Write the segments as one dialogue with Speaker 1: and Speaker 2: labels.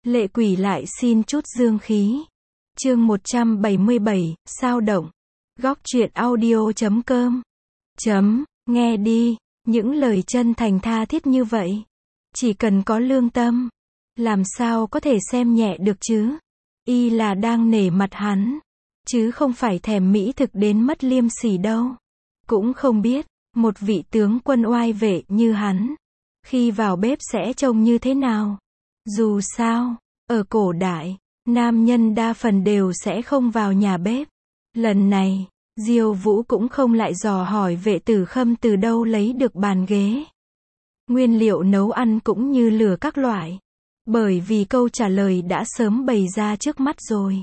Speaker 1: Lệ quỷ lại xin chút dương khí. Chương 177, sao động. Góc truyện audio.com. Nghe đi, những lời chân thành tha thiết như vậy. Chỉ cần có lương tâm, làm sao có thể xem nhẹ được chứ? Y là đang nể mặt hắn, chứ không phải thèm mỹ thực đến mất liêm sỉ đâu. Cũng không biết, một vị tướng quân oai vệ như hắn, khi vào bếp sẽ trông như thế nào. Dù sao, ở cổ đại, nam nhân đa phần đều sẽ không vào nhà bếp. Lần này, Diêu Vũ cũng không lại dò hỏi Vệ Tử Khâm từ đâu lấy được bàn ghế. Nguyên liệu nấu ăn cũng như lửa các loại. Bởi vì câu trả lời đã sớm bày ra trước mắt rồi.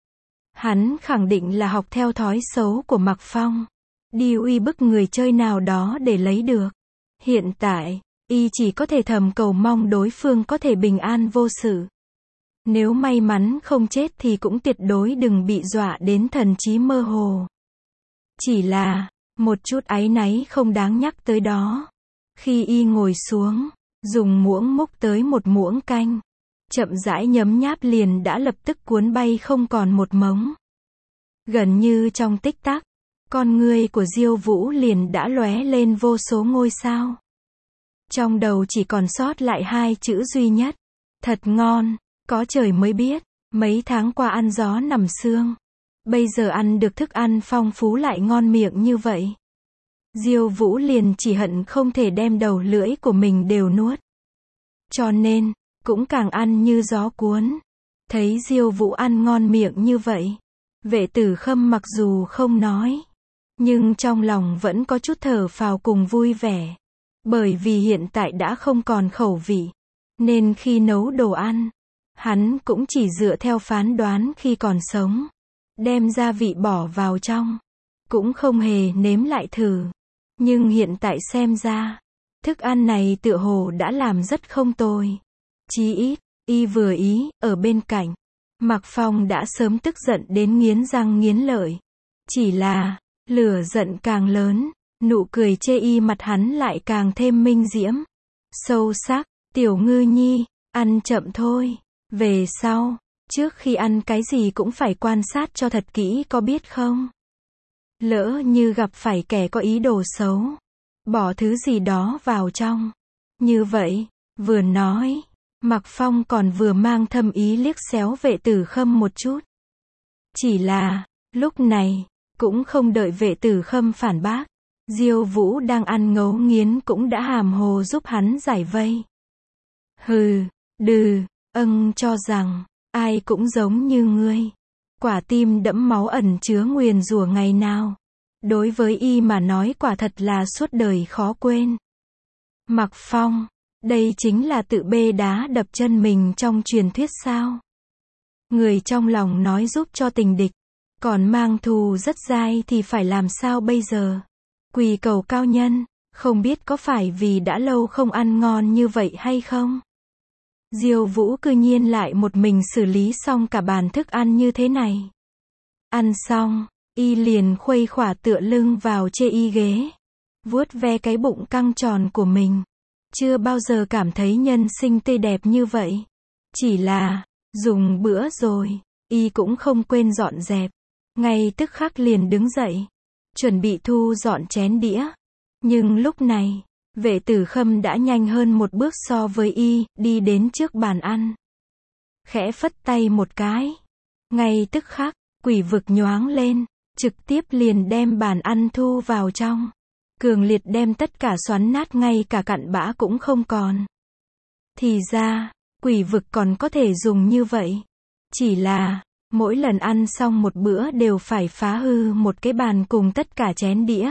Speaker 1: Hắn khẳng định là học theo thói xấu của Mạc Phong. Đi uy bức người chơi nào đó để lấy được. Hiện tại, y chỉ có thể thầm cầu mong đối phương có thể bình an vô sự. Nếu may mắn không chết thì cũng tuyệt đối đừng bị dọa đến thần trí mơ hồ. Chỉ là, một chút áy náy không đáng nhắc tới đó. Khi y ngồi xuống, dùng muỗng múc tới một muỗng canh, chậm rãi nhấm nháp liền đã lập tức cuốn bay không còn một mống. Gần như trong tích tắc, con ngươi của Diêu Vũ liền đã lóe lên vô số ngôi sao. Trong đầu chỉ còn sót lại hai chữ duy nhất. Thật ngon, có trời mới biết, mấy tháng qua ăn gió nằm sương. Bây giờ ăn được thức ăn phong phú lại ngon miệng như vậy. Diêu Vũ liền chỉ hận không thể đem đầu lưỡi của mình đều nuốt. Cho nên, cũng càng ăn như gió cuốn. Thấy Diêu Vũ ăn ngon miệng như vậy, Vệ Tử Khâm mặc dù không nói, nhưng trong lòng vẫn có chút thở phào cùng vui vẻ. Bởi vì hiện tại đã không còn khẩu vị, nên khi nấu đồ ăn, hắn cũng chỉ dựa theo phán đoán khi còn sống. Đem gia vị bỏ vào trong, cũng không hề nếm lại thử. Nhưng hiện tại xem ra, thức ăn này tựa hồ đã làm rất không tồi. Chí ít, y vừa ý, ở bên cạnh, Mạc Phong đã sớm tức giận đến nghiến răng nghiến lợi. Chỉ là, lửa giận càng lớn, nụ cười chê y mặt hắn lại càng thêm minh diễm. Sâu sắc, tiểu ngư nhi, ăn chậm thôi. Về sau, trước khi ăn cái gì cũng phải quan sát cho thật kỹ có biết không? Lỡ như gặp phải kẻ có ý đồ xấu, bỏ thứ gì đó vào trong. Như vậy, vừa nói, Mạc Phong còn vừa mang thâm ý liếc xéo Vệ Tử Khâm một chút. Chỉ là, lúc này, cũng không đợi Vệ Tử Khâm phản bác. Diêu Vũ đang ăn ngấu nghiến cũng đã hàm hồ giúp hắn giải vây. Hừ, cho rằng, ai cũng giống như ngươi. Quả tim đẫm máu ẩn chứa nguyền rủa ngày nào. Đối với y mà nói quả thật là suốt đời khó quên. Mạc Phong, đây chính là tự bê đá đập chân mình trong truyền thuyết sao? Người trong lòng nói giúp cho tình địch, còn mang thù rất dai thì phải làm sao bây giờ? Quỳ cầu cao nhân, không biết có phải vì đã lâu không ăn ngon như vậy hay không? Diêu Vũ cư nhiên lại một mình xử lý xong cả bàn thức ăn như thế này. Ăn xong, y liền khuây khỏa tựa lưng vào chê y ghế, vuốt ve cái bụng căng tròn của mình. Chưa bao giờ cảm thấy nhân sinh tươi đẹp như vậy. Chỉ là, dùng bữa rồi, y cũng không quên dọn dẹp. Ngay tức khắc liền đứng dậy, chuẩn bị thu dọn chén đĩa. Nhưng lúc này, Vệ Tử Khâm đã nhanh hơn một bước so với y, đi đến trước bàn ăn. Khẽ phất tay một cái. Ngay tức khắc, quỷ vực nhoáng lên, trực tiếp liền đem bàn ăn thu vào trong. Cường liệt đem tất cả xoắn nát ngay cả cặn bã cũng không còn. Thì ra, quỷ vực còn có thể dùng như vậy. Chỉ là, mỗi lần ăn xong một bữa đều phải phá hư một cái bàn cùng tất cả chén đĩa.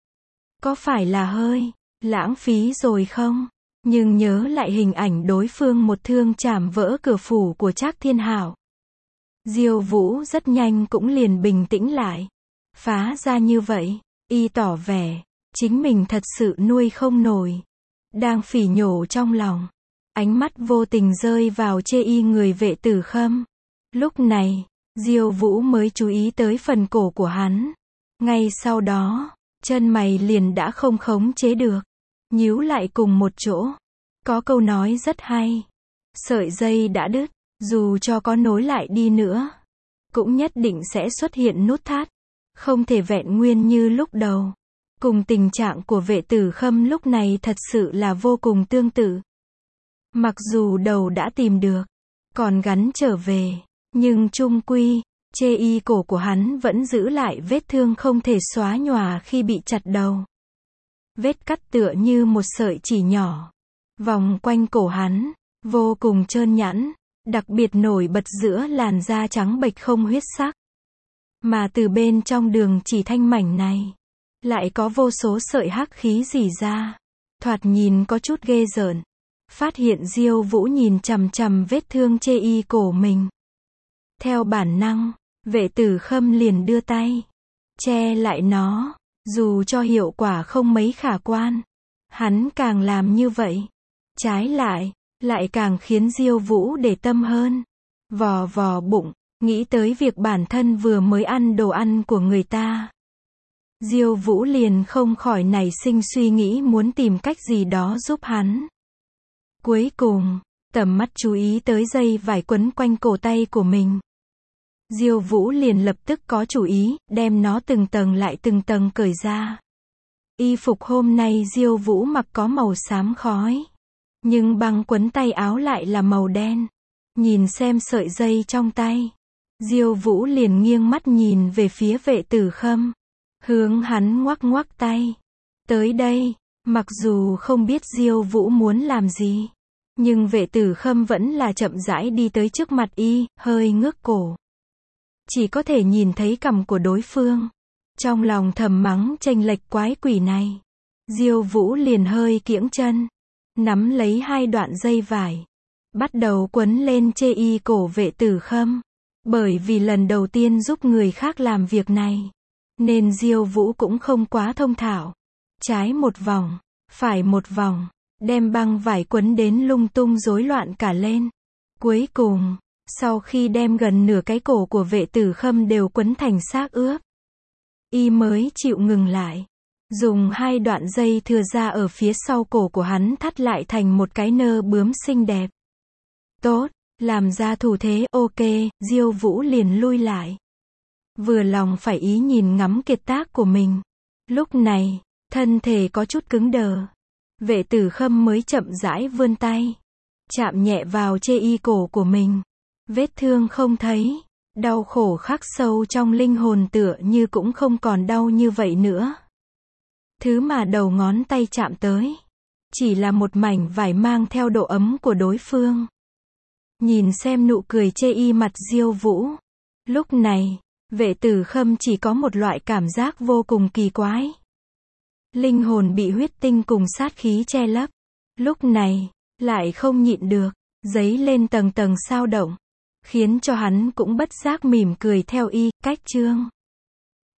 Speaker 1: Có phải là hơi lãng phí rồi không? Nhưng nhớ lại hình ảnh đối phương một thương chảm vỡ cửa phủ của Trác Thiên Hạo. Diêu Vũ rất nhanh cũng liền bình tĩnh lại. Phá ra như vậy, y tỏ vẻ, chính mình thật sự nuôi không nổi. Đang phỉ nhổ trong lòng. Ánh mắt vô tình rơi vào chê y người Vệ Tử Khâm. Lúc này, Diêu Vũ mới chú ý tới phần cổ của hắn. Ngay sau đó, chân mày liền đã không khống chế được, nhíu lại cùng một chỗ. Có câu nói rất hay. Sợi dây đã đứt, Dù cho có nối lại đi nữa, cũng nhất định sẽ xuất hiện nút thắt, không thể vẹn nguyên như lúc đầu. Cùng tình trạng của Vệ Tử Khâm lúc này thật sự là vô cùng tương tự. Mặc dù đầu đã tìm được, còn gắn trở về, nhưng chung quy, chê y cổ của hắn vẫn giữ lại vết thương không thể xóa nhòa khi bị chặt đầu. Vết cắt tựa như một sợi chỉ nhỏ, vòng quanh cổ hắn, vô cùng trơn nhẵn, đặc biệt nổi bật giữa làn da trắng bệch không huyết sắc. Mà từ bên trong đường chỉ thanh mảnh này, lại có vô số sợi hắc khí rỉ ra, thoạt nhìn có chút ghê rợn. Phát hiện Diêu Vũ nhìn chằm chằm vết thương chê y cổ mình. Theo bản năng, Vệ Tử Khâm liền đưa tay, che lại nó, dù cho hiệu quả không mấy khả quan. Hắn càng làm như vậy, trái lại càng khiến Diêu Vũ để tâm hơn. Vò vò bụng, nghĩ tới việc bản thân vừa mới ăn đồ ăn của người ta. Diêu Vũ liền không khỏi nảy sinh suy nghĩ muốn tìm cách gì đó giúp hắn. Cuối cùng, tầm mắt chú ý tới dây vải quấn quanh cổ tay của mình. Diêu Vũ liền lập tức có chủ ý, đem nó từng tầng lại từng tầng cởi ra. Y phục hôm nay Diêu Vũ mặc có màu xám khói, nhưng băng quấn tay áo lại là màu đen. Nhìn xem sợi dây trong tay, Diêu Vũ liền nghiêng mắt nhìn về phía Vệ Tử Khâm, hướng hắn ngoắc ngoắc tay. Tới đây, mặc dù không biết Diêu Vũ muốn làm gì, nhưng Vệ Tử Khâm vẫn là chậm rãi đi tới trước mặt y, hơi ngước cổ. Chỉ có thể nhìn thấy cằm của đối phương. Trong lòng thầm mắng chênh lệch quái quỷ này. Diêu Vũ liền hơi kiễng chân, nắm lấy hai đoạn dây vải, bắt đầu quấn lên chê y cổ Vệ Tử Khâm. Bởi vì lần đầu tiên giúp người khác làm việc này, nên Diêu Vũ cũng không quá thông thạo. Trái một vòng, phải một vòng, đem băng vải quấn đến lung tung rối loạn cả lên. Cuối cùng, sau khi đem gần nửa cái cổ của Vệ Tử Khâm đều quấn thành xác ướp, y mới chịu ngừng lại. Dùng hai đoạn dây thừa ra ở phía sau cổ của hắn thắt lại thành một cái nơ bướm xinh đẹp. Tốt, làm ra thủ thế ok, Diêu Vũ liền lui lại. Vừa lòng phải ý nhìn ngắm kiệt tác của mình. Lúc này, thân thể có chút cứng đờ. Vệ Tử Khâm mới chậm rãi vươn tay, chạm nhẹ vào chê y cổ của mình. Vết thương không thấy, đau khổ khắc sâu trong linh hồn tựa như cũng không còn đau như vậy nữa. Thứ mà đầu ngón tay chạm tới, chỉ là một mảnh vải mang theo độ ấm của đối phương. Nhìn xem nụ cười chê y mặt Diêu Vũ. Lúc này, Vệ Tử Khâm chỉ có một loại cảm giác vô cùng kỳ quái. Linh hồn bị huyết tinh cùng sát khí che lấp. Lúc này, lại không nhịn được, dấy lên tầng tầng xao động, khiến cho hắn cũng bất giác mỉm cười theo y, cách chương.